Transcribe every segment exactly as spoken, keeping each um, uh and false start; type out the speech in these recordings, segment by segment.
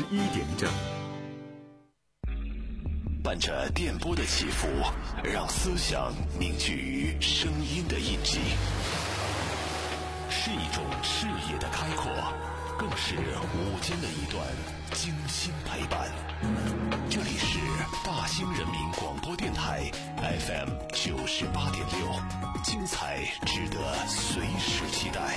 一点整。 伴着电波的起伏，让思想凝聚于声音的印记，是一种视野的开阔，更是午间的一段精心陪伴。这里是大兴人民广播电台 F M 九十八点六，精彩值得随时期待。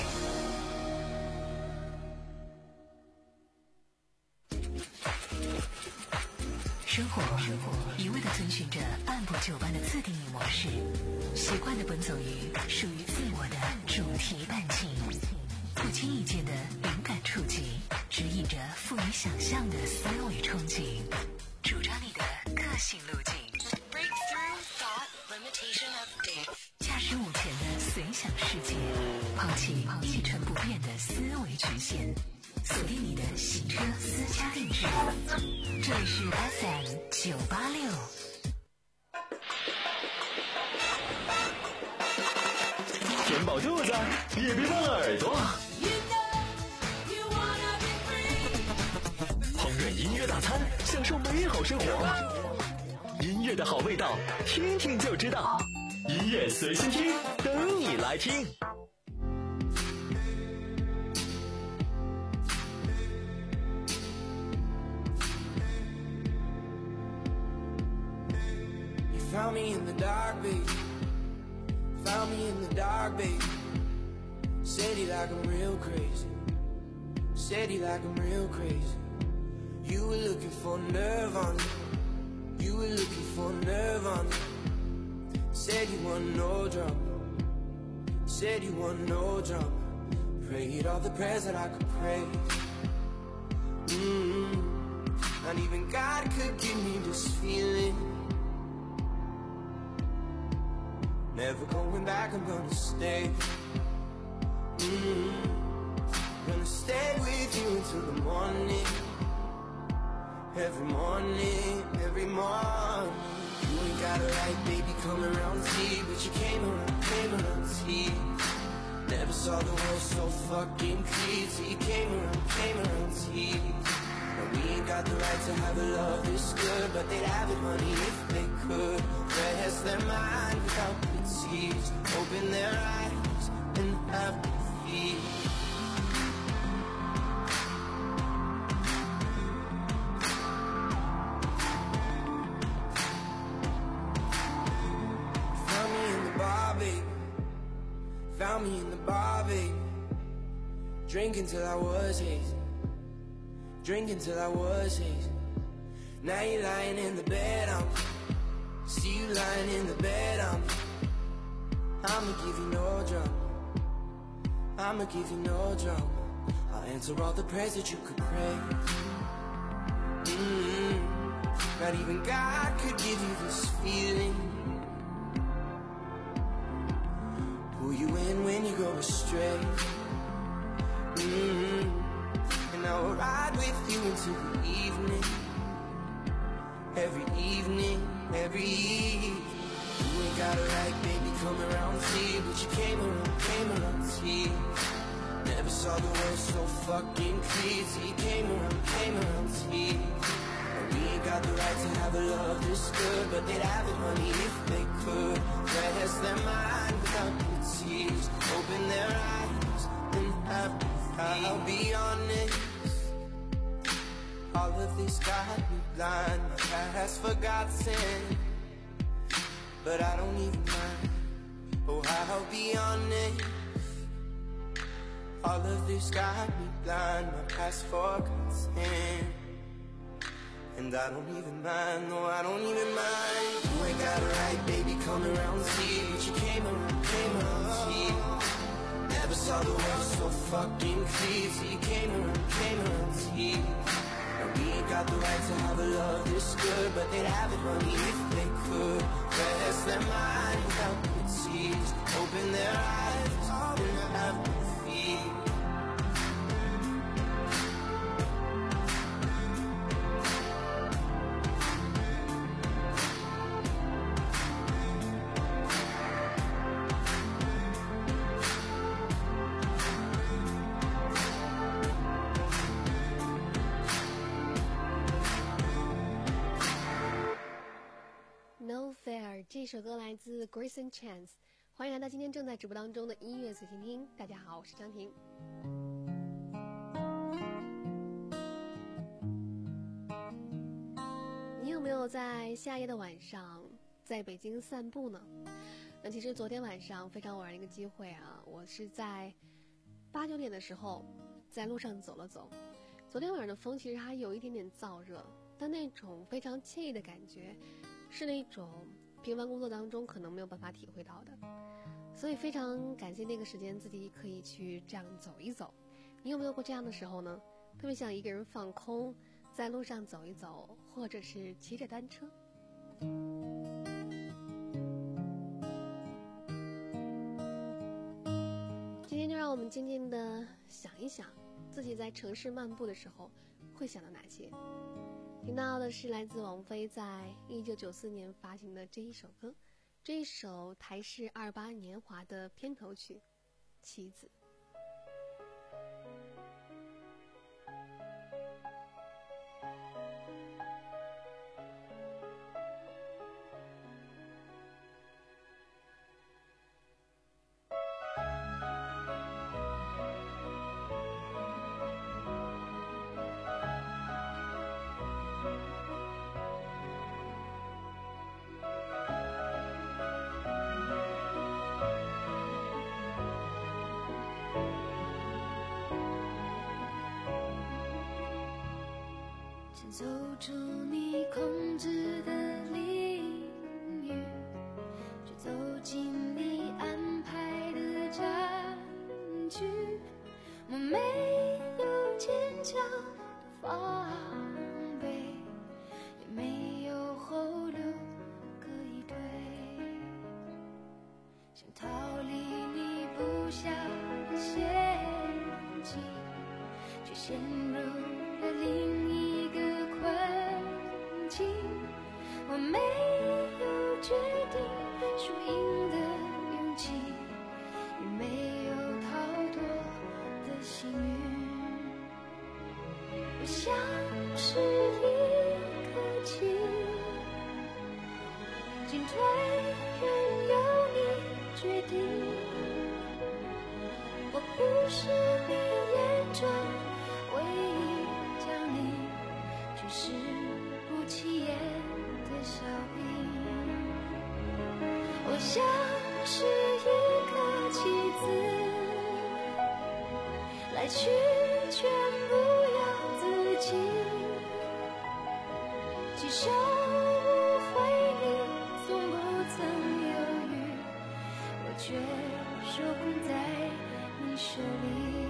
生活一味地遵循着按部就班的自定义模式，习惯地奔走于属于自我的主题半径，不经意间的灵感触及，指引着富于想象的思维憧憬，主张你的个性路径。Breakthrough thought limitation update。驾驶午前的随想世界，抛弃一成不变的思维局限，锁定你的行车私家定制。这里是 F M 九八六。 填饱肚子，也别忘了耳朵。烹饪音乐大餐，享受美好生活。音乐的好味道，听听就知道。音乐随心听，等你来听。 Found me in the dark, babe. Found me in the dark, babe. Said he like I'm real crazy. Said he like I'm real crazy. You were looking for nerve on me. You were looking for nerve on me. Said you want no drama. Said you want no drama. Prayed all the prayers that I could pray. Mm-hmm. Not even God could give me this feeling. Never going back, I'm gonna stay. Mm-hmm. Gonna stay with you until the morning. Every morning, every morning. You ain't got it right, baby, come around tea. But you came around, came around tea. Never saw the world so fucking clear till you came around, came around tea. Now we ain't got the right to have a love this good, but they'd have it, honey, if they could. Rest their mind without the tears, open their eyes and have to feel. Found me in the bar, baby. Found me in the bar, baby. Drinking till I was hazy. Drinking till I was hazy. Now you're lying in the bed, I'm see you lying in the bed, I'm I'ma give you no drama. I'ma give you no drama. I'll answer all the prayers that you could pray. Mm-hmm. Not even God could give you this feeling. Pull you in when you go astray. Mm-hmm. And I will ride with you until the evening. Every evening, every evening. You ain't got it right, baby, come around tea. But you came around, came around tea. Never saw the world so fucking clear till you came around, came around tea. And we ain't got the right to have a love this good, but they'd have it, honey, if they could. Rest their mind without the tears, open their eyes and have to feel. I'll be honest, all of this got me blind. My past forgotten, but I don't even mind. Oh, I'll be honest, all of this got me blind. My past forgotten, and I don't even mind. No, I don't even mind. You ain't got it right, baby, come around see. But you came around, came around see. Never saw the world so fucking clear till you came around, came around see. We ain't got the right to have a love this good, but they'd have it, honey, if they could. Rest their mind without the tears, open their eyes and have to feel. 这首歌来自 Grayson Chance， 欢迎来到今天正在直播当中的音乐随心听。大家好，我是张婷。你有没有在夏夜的晚上在北京散步呢？那其实昨天晚上非常偶然的一个机会啊，我是在八九点的时候在路上走了走。昨天晚上的风其实还有一点点燥热，但那种非常惬意的感觉是那种平凡工作当中可能没有办法体会到的，所以非常感谢那个时间自己可以去这样走一走。你有没有过这样的时候呢？特别想一个人放空，在路上走一走，或者是骑着单车。今天就让我们静静地想一想，自己在城市漫步的时候会想到哪些。听到的是来自王菲在一九九四年发行的这一首歌，这一首台视二八年华的片头曲《棋子》。 走出你控制的领域，去走进你安排的战局。我没有坚强的防备，也没有后路可以退，想逃离你布下的陷阱，却陷入了另一个困境。我没有决定输赢的勇气，也没有逃脱的幸运。我像是一颗棋，进退任由你决定。我不是你眼中唯一将领，只是不起眼的小兵。我像是一颗棋子，来去全不由自己，几手无回你从不曾犹豫，我却受控在你手里。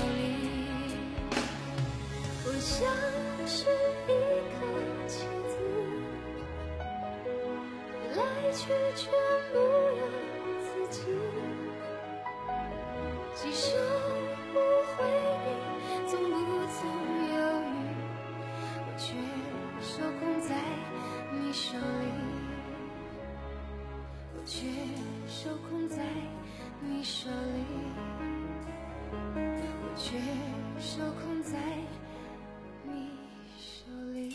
我像是一颗棋子， 却全不由自己。几首无悔你从不曾犹豫，我却受控在你手里，我却受控在你手里，我却受控在你手里。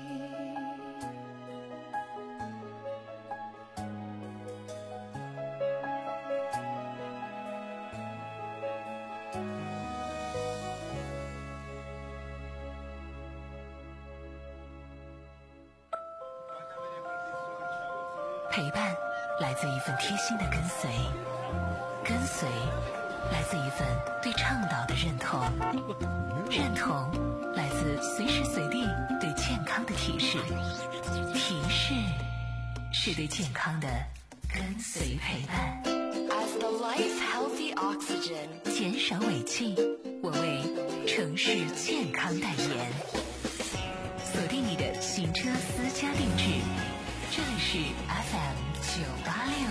陪伴来自一份贴心的跟随，跟随来自一份对倡导的认同，认同来自随时随地对健康的提示，提示是对健康的跟随陪伴。 As the life healthy oxygen， 减少违禁，我为城市健康代言。锁定你的行车私家定制，这里是 F M 九八六。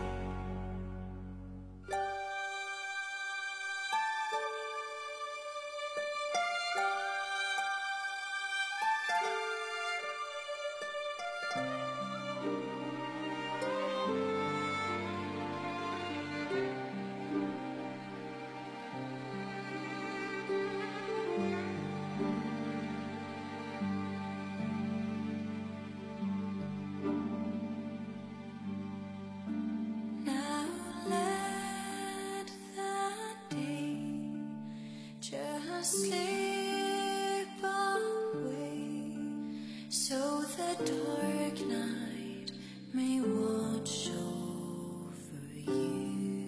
Slip away, so the dark night may watch over you.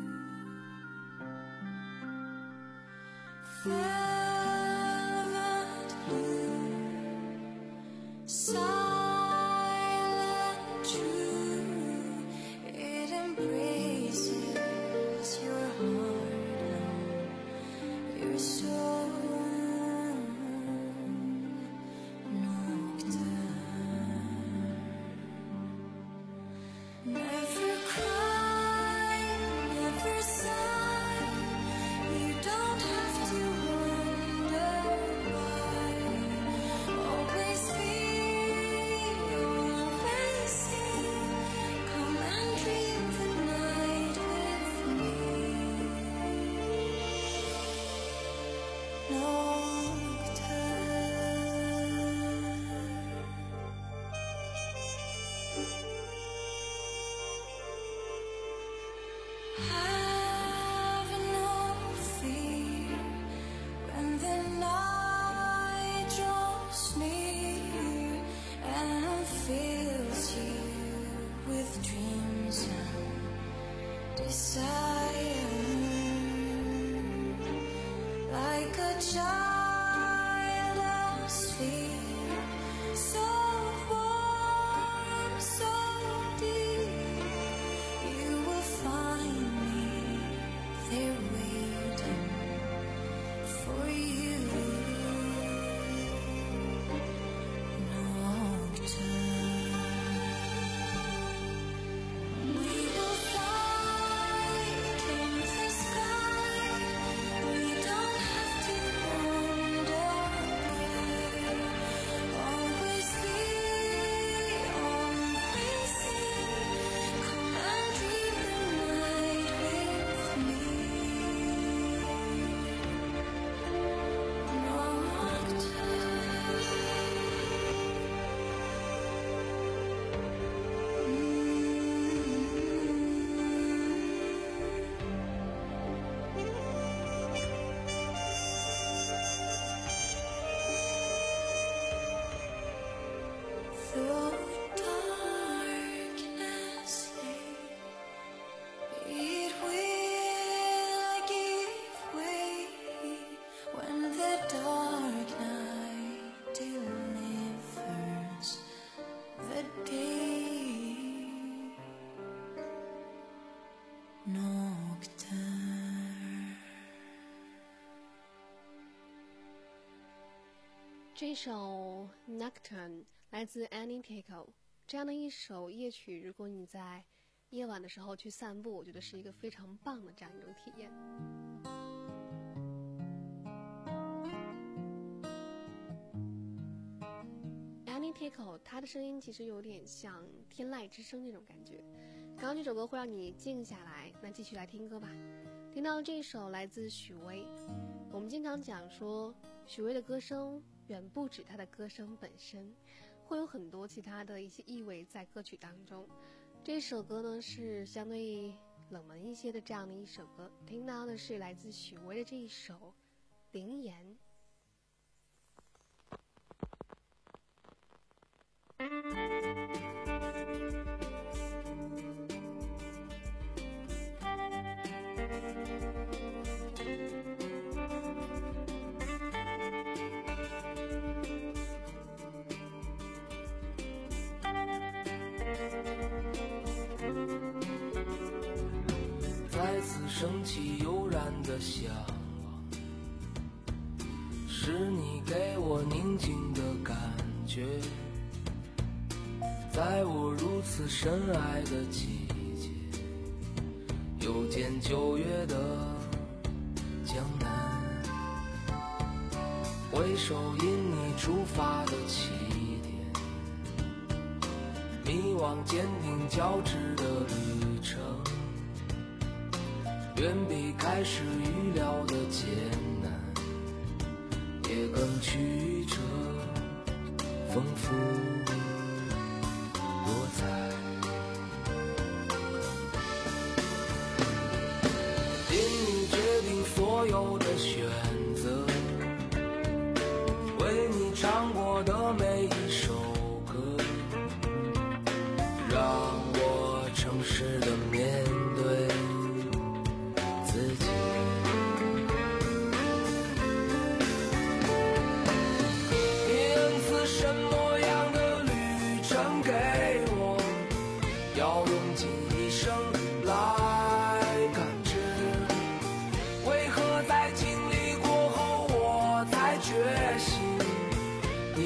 Velvet blue, silent true, it embraces your heart and your soul. Have no fear when the night draws near and fills you with dreams and desire, like a child asleep, so warm, so deep. You will find me there waiting for you. Nocturne, we will fight in the sky. We don't have to wonder why. Always be, always see. Come and dream the night with me. Though darkness lay, it will give way when the dark night delivers the day. Nocturne. 这首 Nocturne 来自 Annie Teko， 这样的一首夜曲，如果你在夜晚的时候去散步，我觉得是一个非常棒的这样一种体验。Annie Tickle 她的声音其实有点像天籁之声那种感觉，刚刚这首歌会让你静下来。那继续来听歌吧。听到这首来自许巍，我们经常讲说许巍的歌声远不止他的歌声本身，会有很多其他的一些意味在歌曲当中。这首歌呢是相对冷门一些的这样的一首歌，听到的是来自许巍的这一首《灵言》。 再次升起悠然的向往，是你给我宁静的感觉，在我如此深爱的季节，又见九月的江南，回首因你出发的起点，迷惘坚定交织的旅程，远比开始预料的艰难，也更曲折丰富多彩。因你决定所有的选择，为你唱过的每一首歌，让我诚实的面对自己。你恩赐什么样的旅程给我，要用尽一生来感知，为何在经历过后我才觉醒，你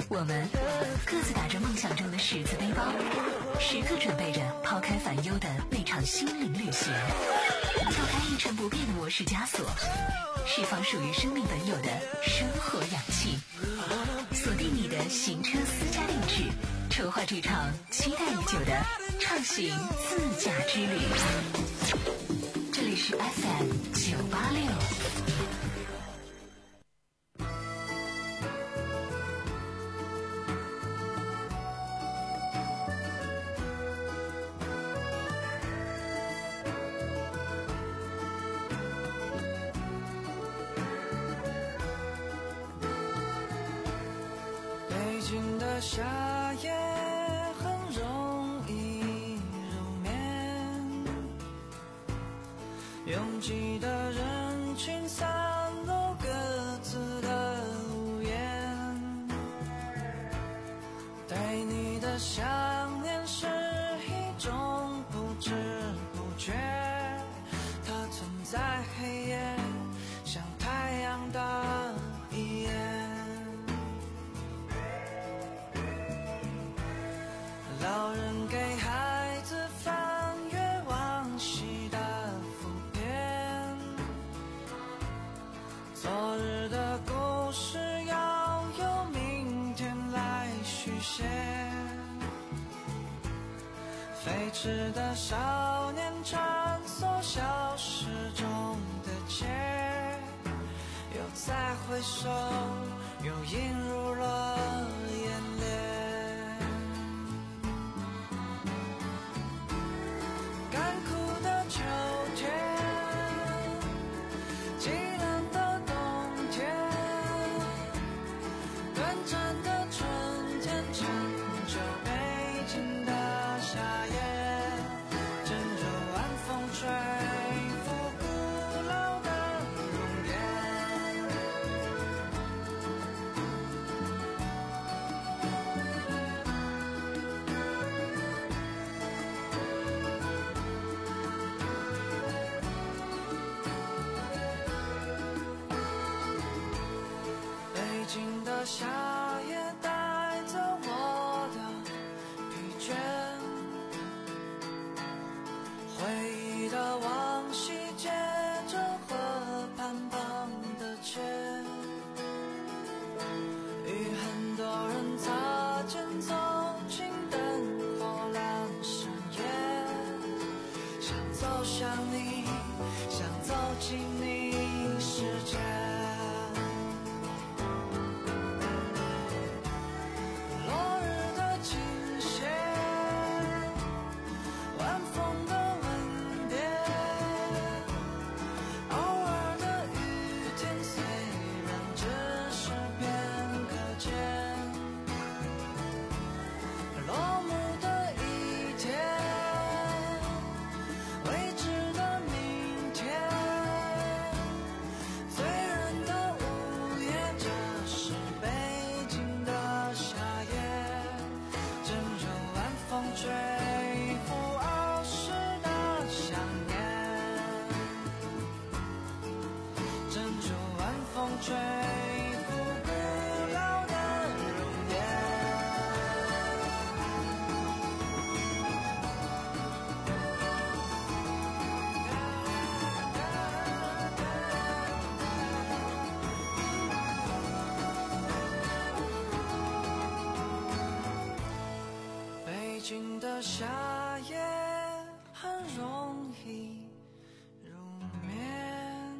我们各自打着梦想中的十字背包，时刻准备着抛开烦忧的那场心灵旅行，跳开一成不变的模式枷锁，释放属于生命本有的生活氧气，锁定你的行车私家定制，筹划这场期待已久的畅行自驾之旅。这里是 F M 九八六。 北京的夏夜很容易入眠，拥挤的人群散落各自的屋檐，对你的想念是一种不知不觉，它存在黑夜，像太阳的一眼。老人给孩子翻阅往昔的浮篇，昨日的故事要由明天来续写，飞驰的少年穿梭消失中的街，又再回首，又映入了眼帘。干枯的秋天，寂冷的冬天，短暂的春天，成就北京的夏夜，枕着晚风吹拂古老的容颜。北京的夏夜带走我的疲倦，回忆的往昔接着河畔旁的街，与很多人擦肩走进灯火阑珊夜，想走向你，想走进你世界。落日的倾斜，晚风的吻别，偶尔的雨天，虽然只是片刻间，落幕的一天，未知的明天，醉人的午夜，这是北京的夏夜，枕着晚风吹拂儿时的想念，枕着晚风吹拂古老的容颜。北京的夏夜很容易入眠。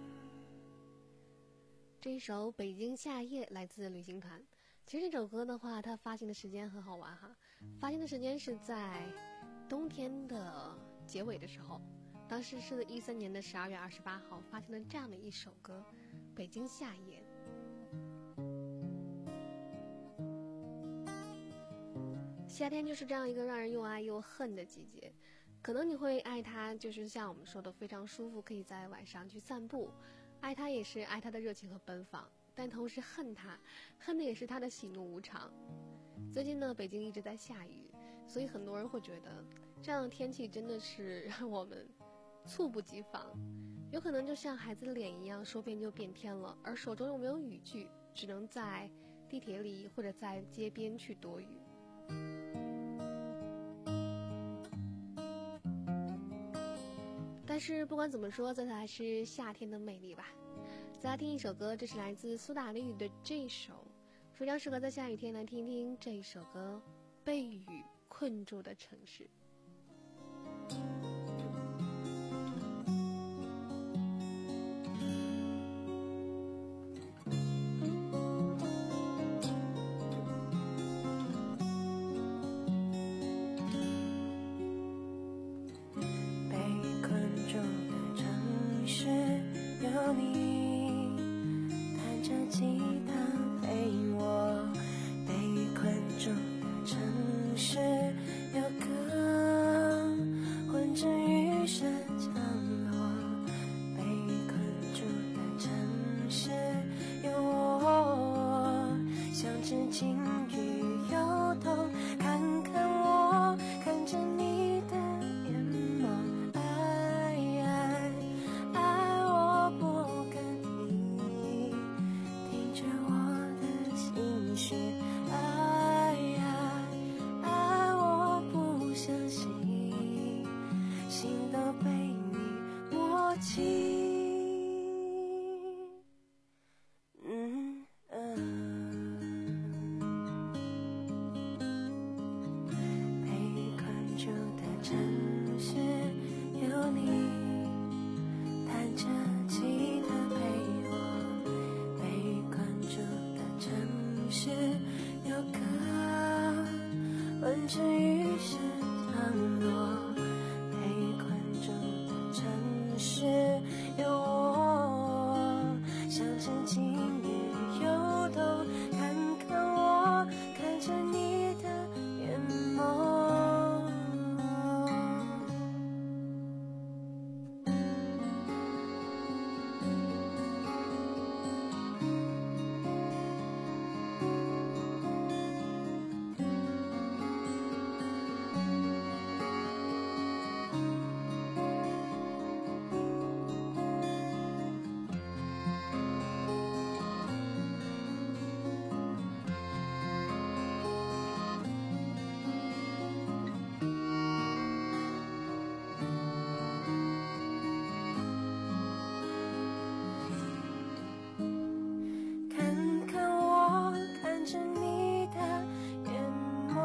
这一首《北京夏夜》来自旅行团。其实这首歌的话，它发行的时间很好玩哈，发行的时间是在冬天的结尾的时候，当时是一三年的十二月二十八号发行了这样的一首歌《北京夏夜》。夏天就是这样一个让人又爱又恨的季节，可能你会爱它，就是像我们说的非常舒服，可以在晚上去散步，爱它也是爱它的热情和奔放，但同时恨它，恨的也是它的喜怒无常。最近呢，北京一直在下雨，所以很多人会觉得这样的天气真的是让我们猝不及防，有可能就像孩子的脸一样，说变就变天了，而手中又没有雨具，只能在地铁里或者在街边去躲雨。但是不管怎么说，这才是夏天的魅力吧。再来听一首歌，这是来自苏打绿的这一首，非常适合在下雨天来听听这一首歌《被雨困住的城市》。 有你弹着吉他陪我，被困住的城市有个混着雨声降落，被困住的城市有我，像只金鱼游动，看看我，看着你的眼眸，爱爱爱我不跟你，听着我的心绪，爱爱爱我不相信，心都被你摸清。嗯被困住的城市有你，弹着吉他陪我，被困住的城市有个混着雨声降落，被困住的城市有我，像只金鱼游动，看看我，看着你的眼眸。看看我，看着你的眼眸，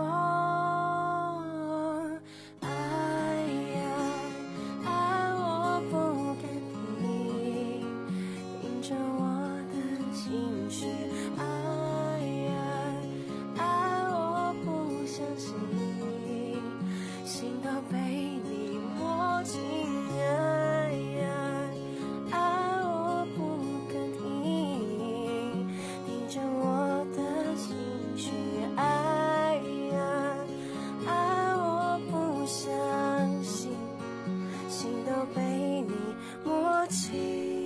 爱爱爱我不敢停，听着我的情绪，爱爱爱我不相信，心都被你摸清，爱爱爱我不敢停，听着我的情绪，爱爱爱我不相信，心都被你摸清。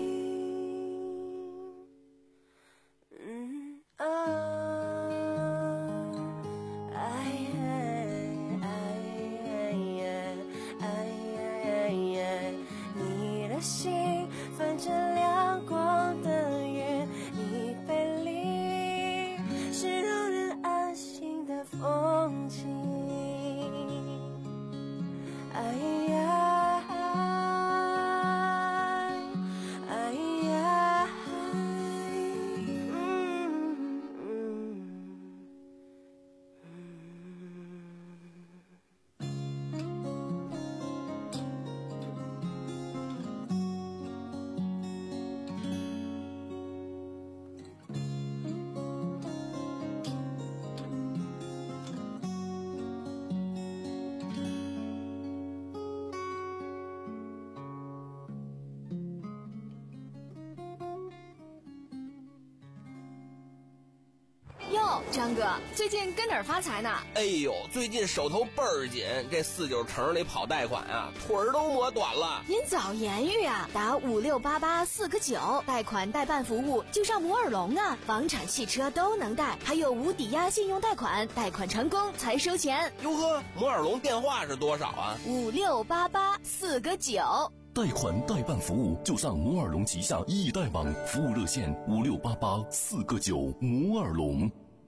嗯啊，爱爱爱爱爱，你的心泛着亮光的月，你背离是让人安心的风景。哎呀，哎呀，嗯嗯哟，张哥，最近跟哪儿发财呢？ 哎呦，最近手头倍儿紧，这四九城里跑贷款啊，腿儿都磨短了。 您早言语啊，打五六八八四个九，贷款代办服务就上摩尔龙啊，房产、汽车都能贷，还有无抵押信用贷款，贷款成功才收钱。 哟呵，摩尔龙电话是多少啊？ 五六八八四个九。 贷款代办服务就上摩尔龙旗下易贷网，服务热线五六八八四个九摩尔龙。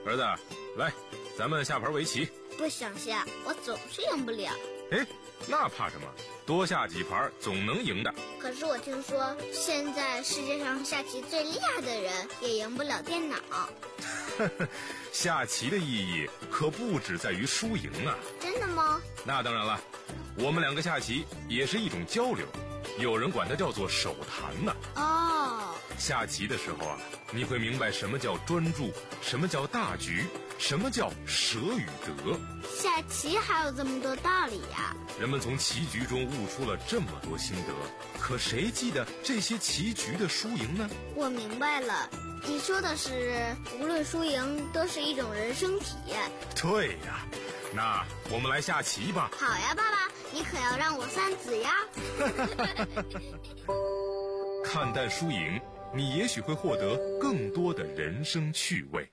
儿子，来，咱们下盘围棋。 不想下，我总是赢不了。 哎，那怕什么？多下几盘总能赢的。 可是我听说，现在世界上下棋最厉害的人也赢不了电脑。 下棋的意义可不只在于输赢啊！ 真的吗？ 那当然了，我们两个下棋也是一种交流，有人管它叫做手谈呢。 哦， 下棋的时候啊，你会明白什么叫专注，什么叫大局，什么叫舍与得。 下棋还有这么多道理呀！ 人们从棋局中悟出了这么多心得，可谁记得这些棋局的输赢呢？ 我明白了，你说的是无论输赢都是一种人生体验。 对呀，那我们来下棋吧。 好呀，爸爸，你可要让我三子呀。 看淡输赢，你也许会获得更多的人生趣味。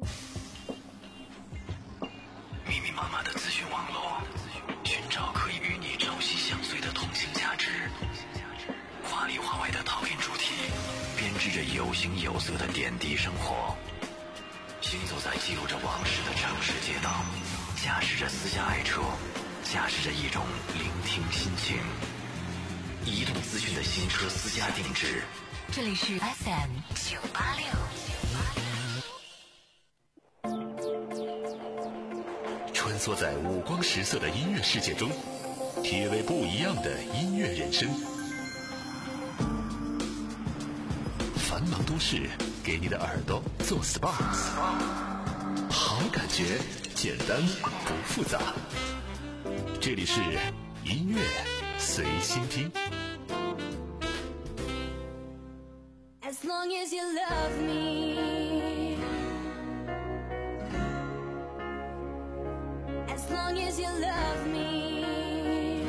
密密麻麻的资讯网络，寻找可以与你朝夕相随的同性价值。华里华外的讨论主题，编织着有形有色的点滴生活。行走在记录着往事的城市街道，驾驶着私家爱车，驾驶着一种聆听心情。移动资讯的新车私家定制。 这里是 F M 九八六。 穿梭在五光十色的音乐世界中，体味不一样的音乐人生。繁忙都市给你的耳朵做 S P A， 好感觉，简单不复杂。这里是音乐随心听。 As long as you love me, as long as you love me,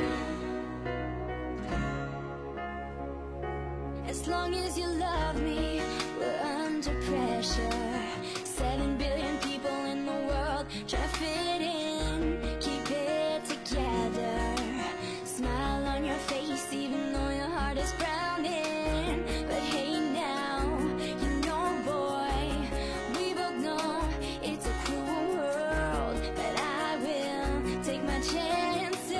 as long as you love me, we're under pressure. Seven billion people in the world try to fit in, keep it together. Smile on your face even though your heart is frowning. But hey now, you know boy, we both know it's a cruel world, but I will take my chances.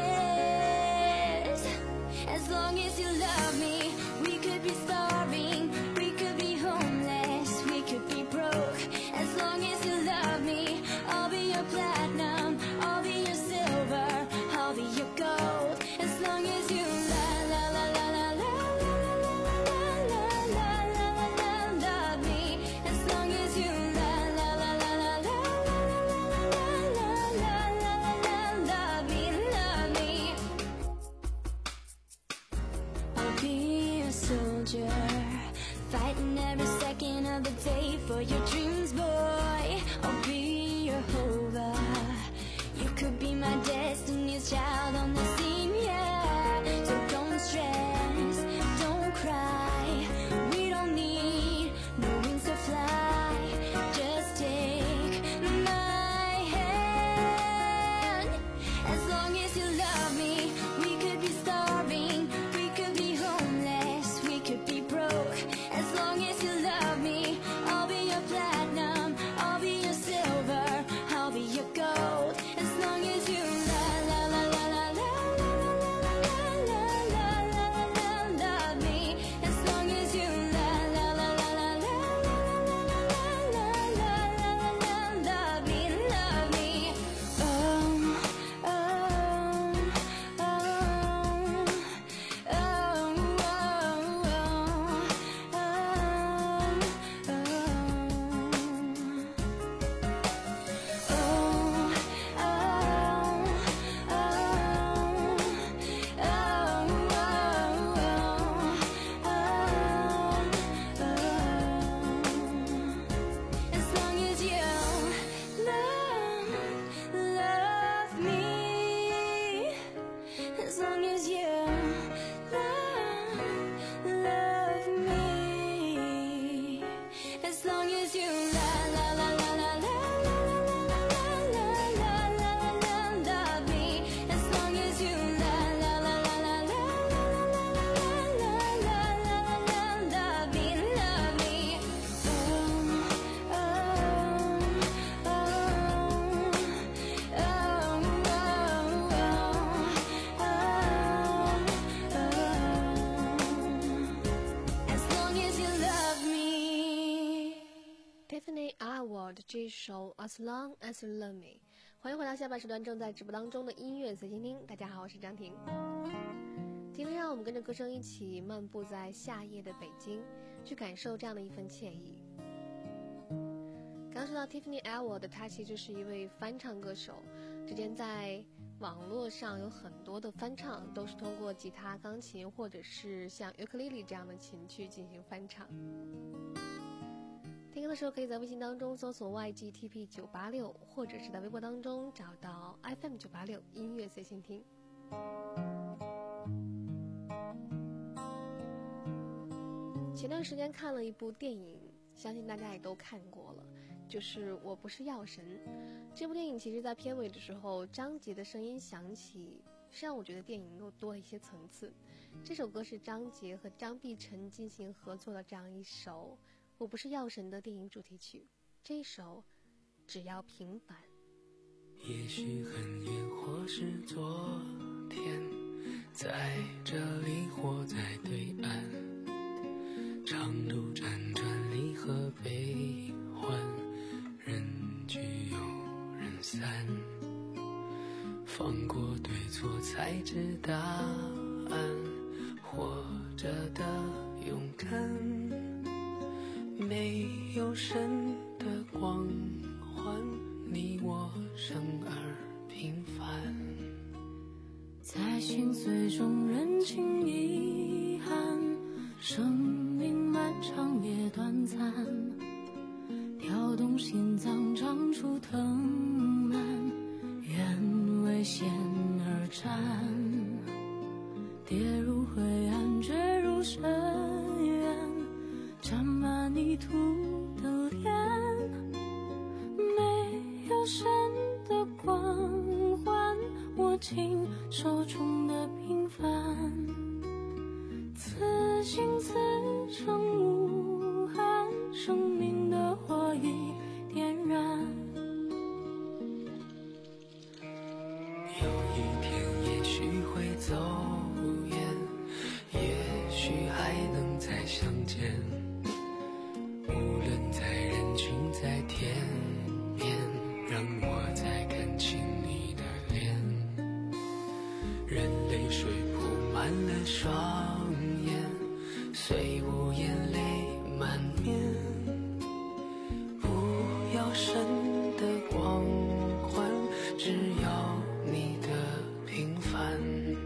As long as you love me, we could be starving, we could be homeless, we could be broke. As long as 这首 As Long As You Love Me。欢迎回到下半时段正在直播当中的音乐随心听。大家好，我是张婷。今天让我们跟着歌声一起漫步在夏夜的北京，去感受这样的一份惬意。刚说到 Tiffany Edward， 她其实是一位翻唱歌手，之前在网络上有很多的翻唱，都是通过吉他、钢琴或者是像尤克里里这样的琴去进行翻唱。听歌的时候可以在微信当中搜索 Y G T P 九八六， 或者是在微博当中找到 F M 九八六音乐随心听。前段时间看了一部电影，相信大家也都看过了，就是《我不是药神》。这部电影其实在片尾的时候，张杰的声音响起，是让我觉得电影又多了一些层次。这首歌是张杰和张碧晨进行合作的这样一首《我不是药神》的电影主题曲，这一首只要平凡。 也许很远或是昨天，在这里或在对岸，长路辗转离合悲欢，人聚又人散，放过对错才知答案，活着的勇敢，没有神的光环，你我生而平凡， 在心碎中认清遗憾，生命漫长也短暂，跳动心脏长出藤蔓，愿为险而战，跌入灰暗坠入深渊，沾满泥土的脸，没有神的光环，握紧手中的平凡，此心此生无憾，生命的火已点燃。 有一天也许会走远，也许还能再相见，无论在人群在天边，让我再看清你的脸，任泪水铺满了双眼，虽无眼泪满面，不要神的光环，只要你的平凡。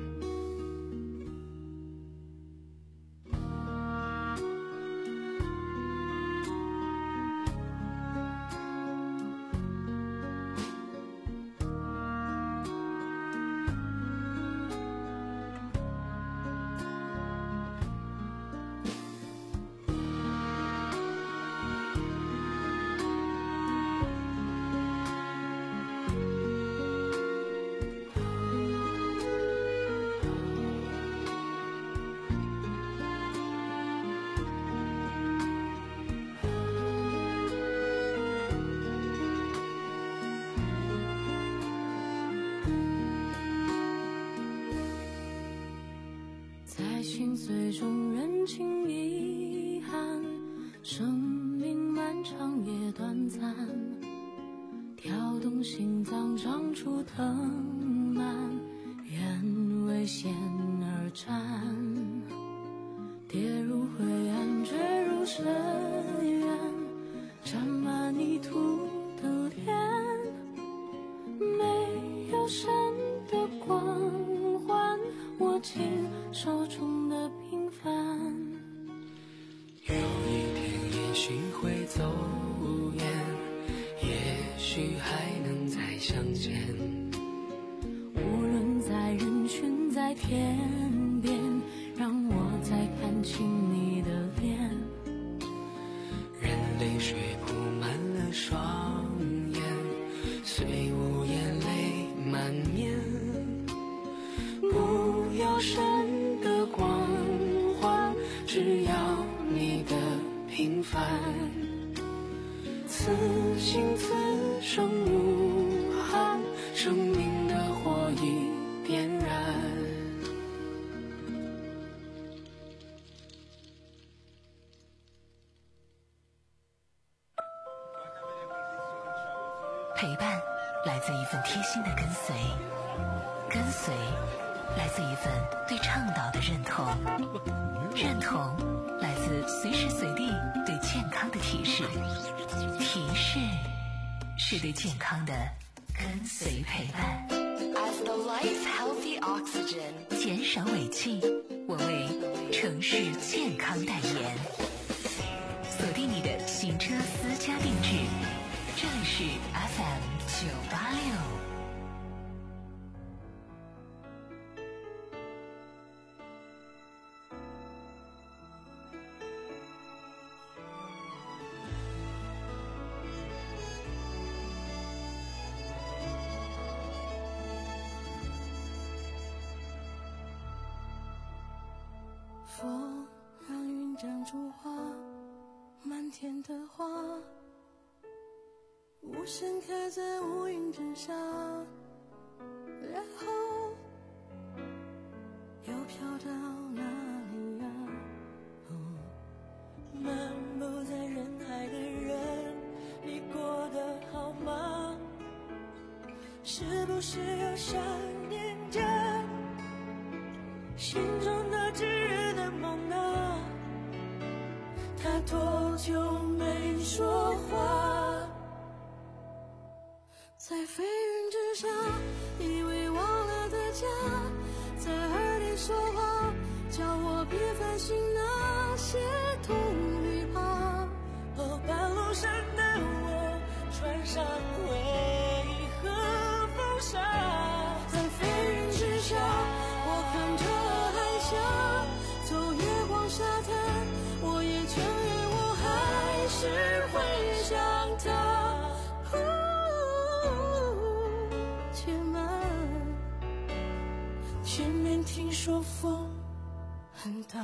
心碎中认清遗憾，生命漫长也短暂，跳动心脏长出藤蔓，愿为险而战，跌入灰暗坠入深渊，沾满泥土的脸，没有神的光环，握紧手中的平凡。 有一天也许会走远，也许还能再相见， 无论在人群在天边，让我再看清你的脸， 任泪水铺满了双眼，虽无眼泪满面，不要神的光环，只要你的平凡，此心此生无憾，生命的火已点燃。 陪伴来自一份贴心的跟随，跟随来自一份对倡导的认同，认同来自随时随地对健康的提示，提示是对健康的跟随陪伴。 As the life healthy oxygen， 减少尾气，我为城市健康代言。锁定你的行车私家定制，这里是 F M 九八六。 风让云长出花，满天的花无声开在乌云之下，然后又飘到哪里呀、哦、漫步在人海的人，你过得好吗？是不是又想念着心中那炙热的梦啊？他多久没说话？在飞云之下，以为忘了的家，在耳边说话，叫我别烦心那些痛与怕。哦，半路上的我穿上回忆和风沙，在飞云之下，我看着海峡，走月光沙滩，我也承认我还是会想他。且慢，前面听说风很大。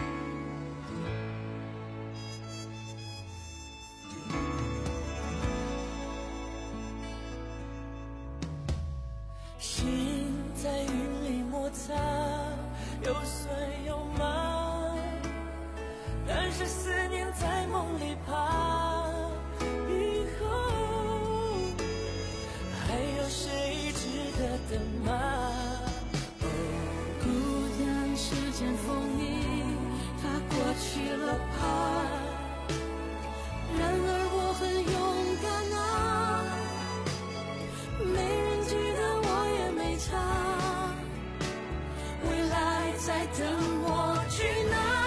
心在云里摩擦，有酸有麻，但是思念在梦里爬。以后还有谁值得等吗？哦，孤单是件风衣，它过去了怕。然而我很勇敢啊，没人记得我也没差，未来在等我去拿。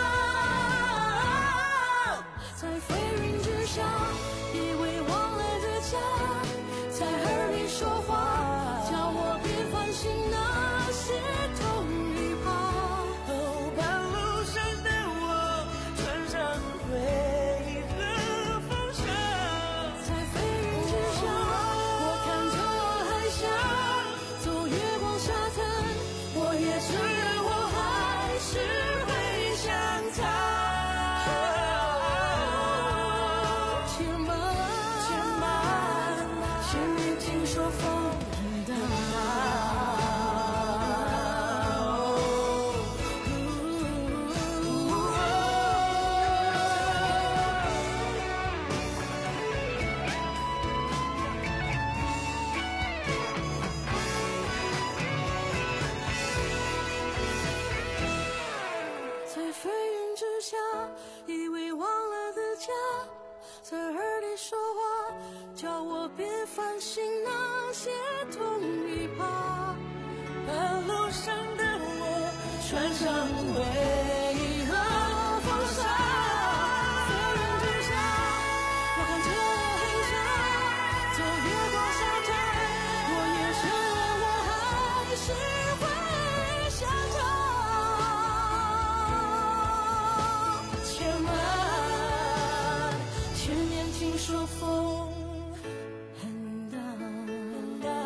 在飞云之下，以为忘了的家，在耳边说话，叫我别烦心那些痛与怕。哦，半路上的我穿上回忆和风沙，在飞云之下，我看着海峡，走月光沙滩，我也承认我还是会想他。且慢，且慢，前面听说风很大。在飞云之下，以为忘了的家，在耳里说话，叫我别烦心那些痛与怕。半路上的我穿上回忆和风沙，飞云之下，我看着海峡，走月光沙滩，我也承认我还是会想他。且慢，前面听说风很大很大。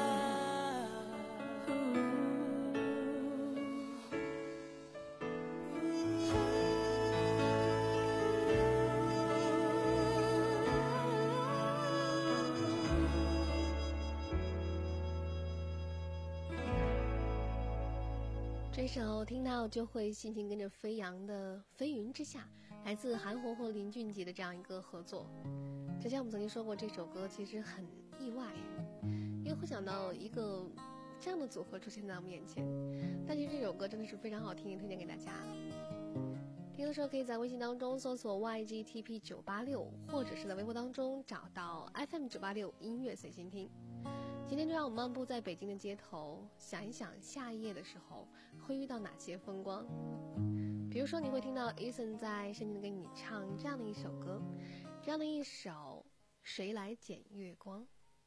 这首听到就会心情跟着飞扬的《飞云之下》，来自韩红和林俊杰的这样一个合作。之前我们曾经说过，这首歌其实很意外， 因为会想到一个这样的组合出现在我面前。但其实这首歌真的是非常好听，也推荐给大家。听的时候可以在微信当中搜索 Y G T P 九八六，或者是在微博当中找到 F M 九八六音乐随心听。今天就让我们漫步在北京的街头，想一想下一页的时候会遇到哪些风光。比如说你会听到 Eason 在深情的跟你唱这样的一首歌，这样的一首谁来捡月光。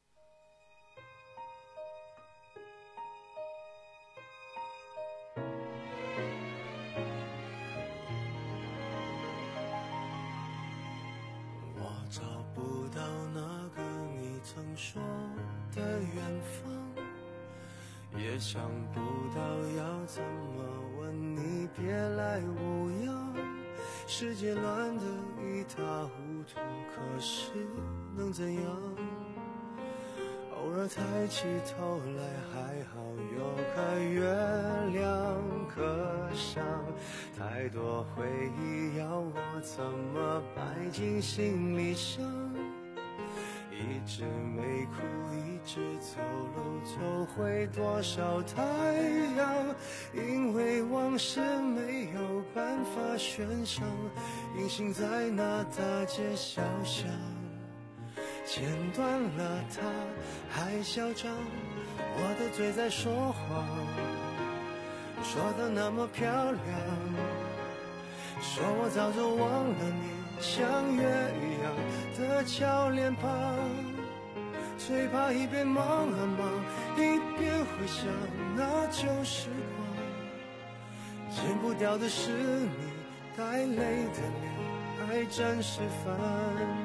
我找不到那个你曾说的远方，也想不到要怎么问你，别来无恙。世界乱得一塌糊涂，可是能怎样？偶尔抬起头来，还好有个月亮可赏。太多回忆要我怎么摆进行李箱？一直没哭，一直走路，走回多少太阳？因为往事没有办法悬赏，隐形在那大街小巷。剪断了它还嚣张，我的嘴在说谎，说的那么漂亮，说我早就忘了你像月一样的俏脸庞，最怕一边忙啊忙，一边回想那旧时光。剪不掉的是你带泪的脸，还真是烦。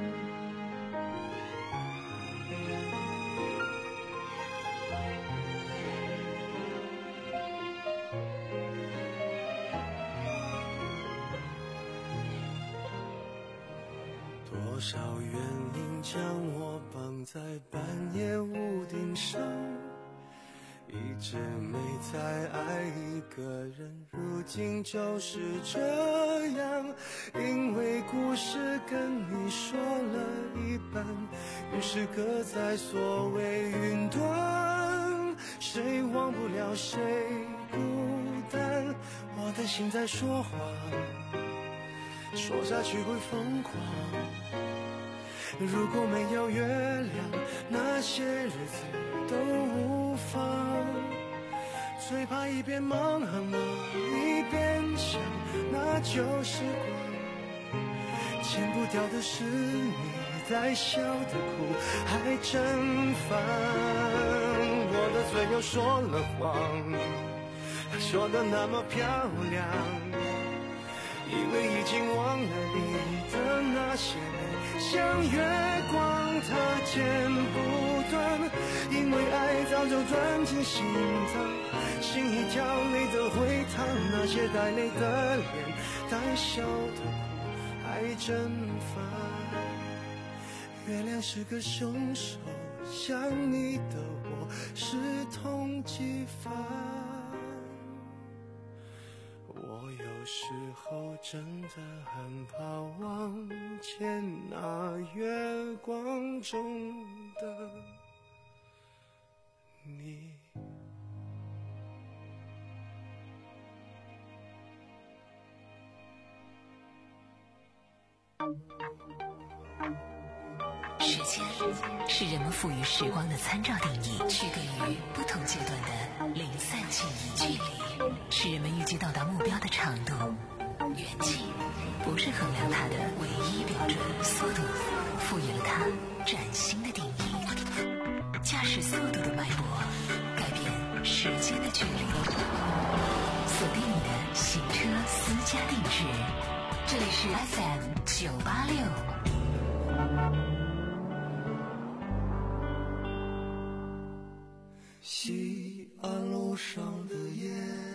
多少原因将我绑在半夜屋顶上，一直没再爱一个人，如今就是这样。因为故事跟你说了一半，于是搁在所谓云端，谁忘不了谁孤单。我的心在说谎，说下去会疯狂。如果没有月亮，那些日子都无妨。最怕一边忙啊忙，一边想那旧时光。剪不掉的是你在笑的哭，还真烦。我的嘴又说了谎，说的那么漂亮，以为已经忘了你的那些美，像月光它剪不断，因为爱早就钻进心脏，心一跳泪都会淌，那些带泪的脸，带笑的哭，还真烦。月亮是个凶手，想你的我是通缉犯。我有时候真的很怕忘记那月光中的你。 时间是人们赋予时光的参照定义，区隔于不同阶段的零散记忆。距离是人们预计到达目标的长度，远近不是衡量它的唯一标准。速度赋予了它崭新的定义，驾驶速度的脉搏改变时间的距离。锁定你的行车私家定制，这里是 F M 九八六。 西安路上的夜，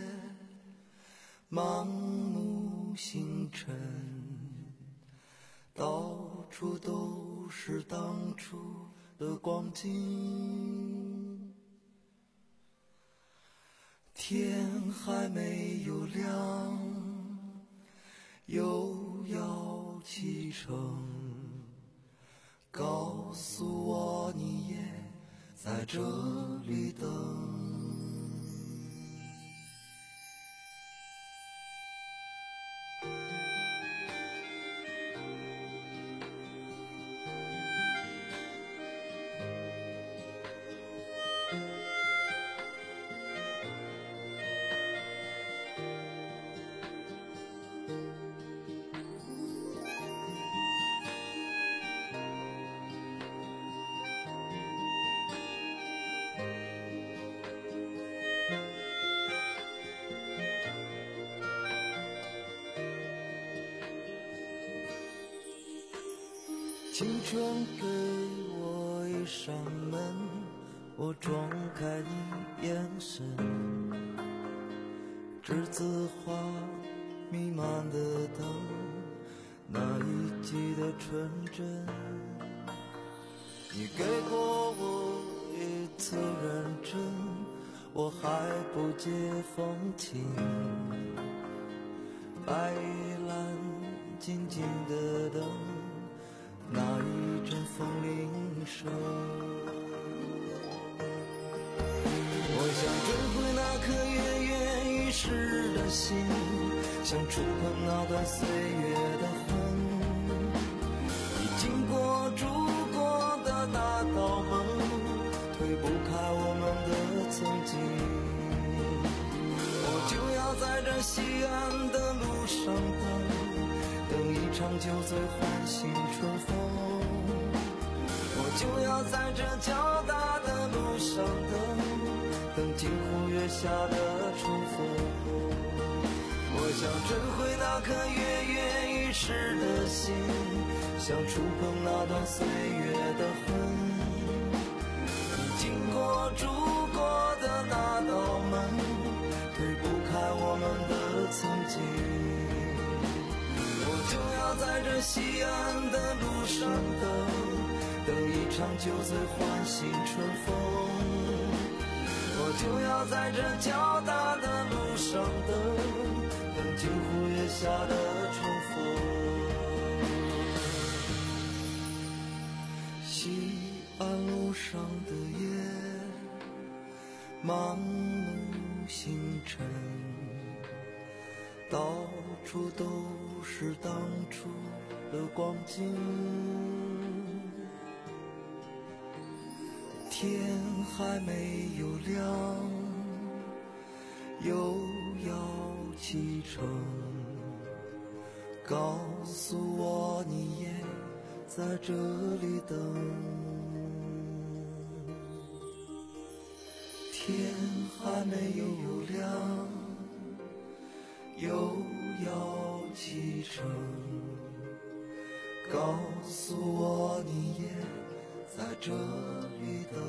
满目星辰，到处都是当初的光景。天还没有亮，又要启程，告诉我你也在在这里等。青春给我一扇门，我撞开你眼神，栀子花弥漫的灯，那一季的纯真。你给过我一次认真，我还不解风情，白玉兰静静的等，那一阵风铃声。我想追回那颗跃跃欲试的心，想触碰那段岁月的痕，已经过住过的那道门，推不开我们的曾经。我就要在这西安的路上等，等一场酒醉唤醒春风。我就要在这交大的路上等，等金湖月下的重逢。我想追回那颗跃跃欲试的心，想触碰那段岁月的痕，已经过住过的那道门，推不开我们的曾经。我就要在这西安的路上等，等一场酒醉唤醒春风。我就要在这交大的路上等，等金湖月下的重逢。西安路上的夜，满目星辰，到处都是当初的光景。天还没有亮，又要启程，告诉我你也在这里等。天还没有亮，又要启程，告诉我你也在这里等。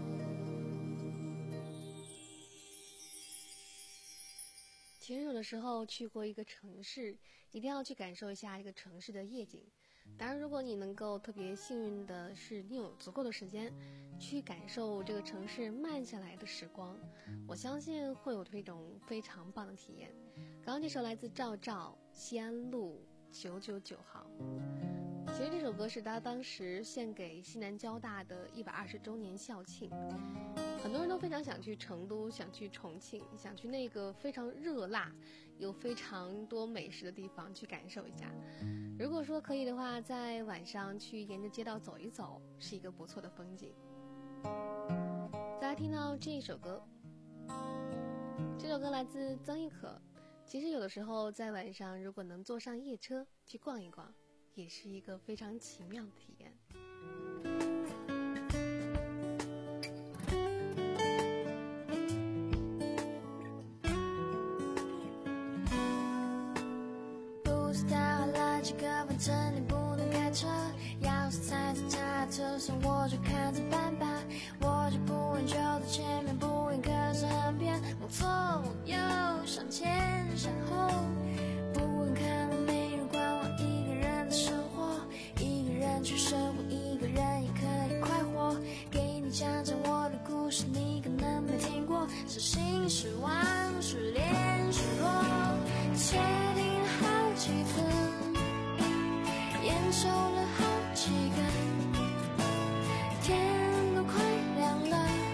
其实有的时候去过一个城市，一定要去感受一下一个城市的夜景。当然如果你能够特别幸运的是你有足够的时间去感受这个城市慢下来的时光，我相信会有这种非常棒的体验。刚刚这首来自赵照《西安路九九九号》，其实这首歌是他当时献给西南交大的一百二十周年校庆，很多人都非常想去成都，想去重庆，想去那个非常热辣有非常多美食的地方去感受一下。如果说可以的话，在晚上去沿着街道走一走，是一个不错的风景。大家听到这一首歌，这首歌来自曾轶可。其实有的时候在晚上如果能坐上夜车去逛一逛，也是一个非常奇妙的体验。 不知道了几个，反正你不能开车，钥匙踩在他车上，我就看着办吧。我就不问就在前面，不严可是很偏，往左往右，向前向后，不问看了没人管我一个人的生活，一个人去生活，一个人也可以快活。给你讲讲我的故事，你可能没听过，是心是望，是恋是落，确定了好几次，研究了好几个，天都快亮了。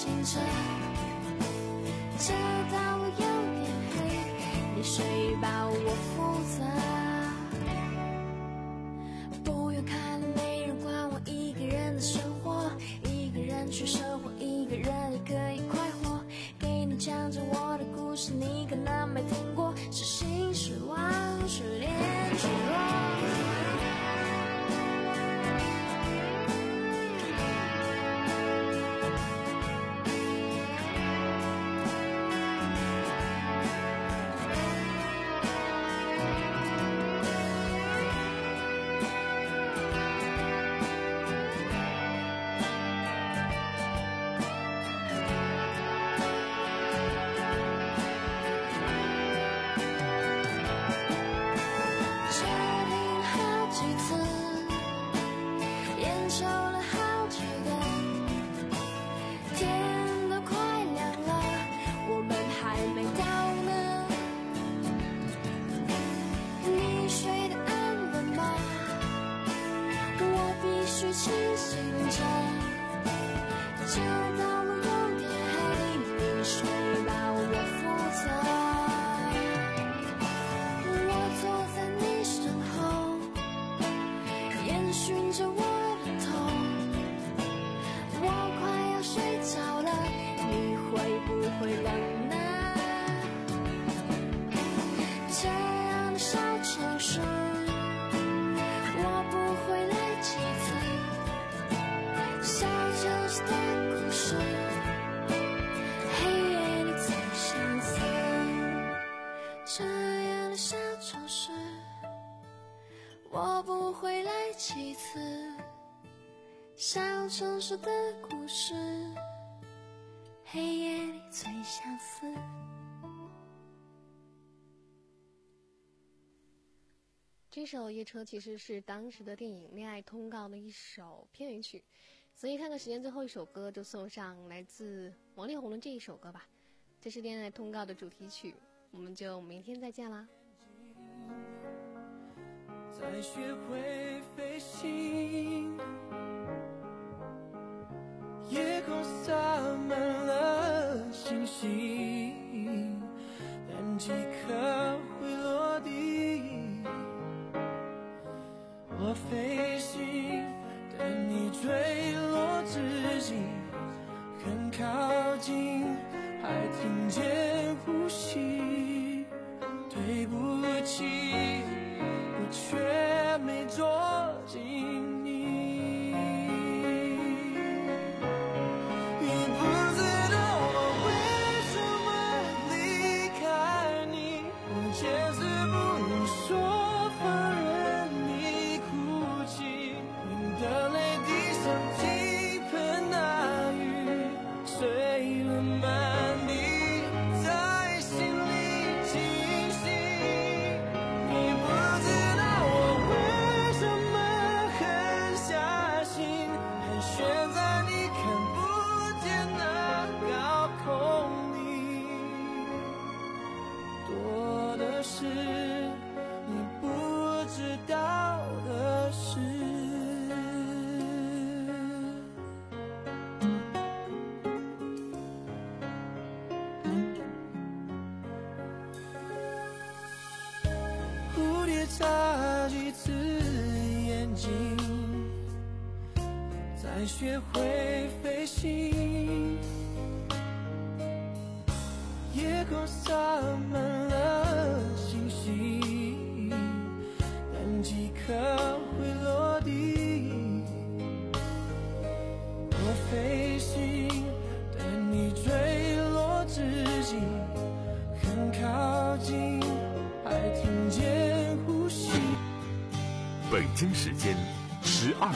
清澈，直到我有点黑，你睡吧，我负责。不用看了，没人管我一个人的生活，一个人去生活，一个人也可以快活。给你讲讲我的故事，你可能没听过，是心是忘，是恋是落。清醒着，就到了有点黑，你睡吧，我负责。我坐在你身后，烟熏着我的头，我快要睡着了，你会不会冷呢？这样的小城市，我不会来几次。小城市的故事，黑夜里最相似。这样的小城市，我不会来几次。小城市的故事，黑夜里最相似。 这首《夜车》其实是当时的电影《恋爱通告》的一首片尾曲。所以看看时间，最后一首歌就送上来自王力宏的这一首歌吧，这是恋爱通告的主题曲，我们就明天再见啦。 再学会飞行，夜空洒满了星星，但几颗会落地。我飞行等你坠落之际，很靠近，还听见呼吸。对不起，我却没捉紧你。你不知道我为什么离开你，我坚持不能说放任你哭泣，你的泪滴像倾盆大雨，碎了满地，在心里清晰。你不知道我为什么狠下心，盘旋在你看不见的高空里，多的是你不知道的事。蝴蝶眨几次眼睛，才学会飞行。夜空洒满了星星，但几颗会落地。我飞行等你坠落之际，很靠近，还听见呼吸。 北京时间十二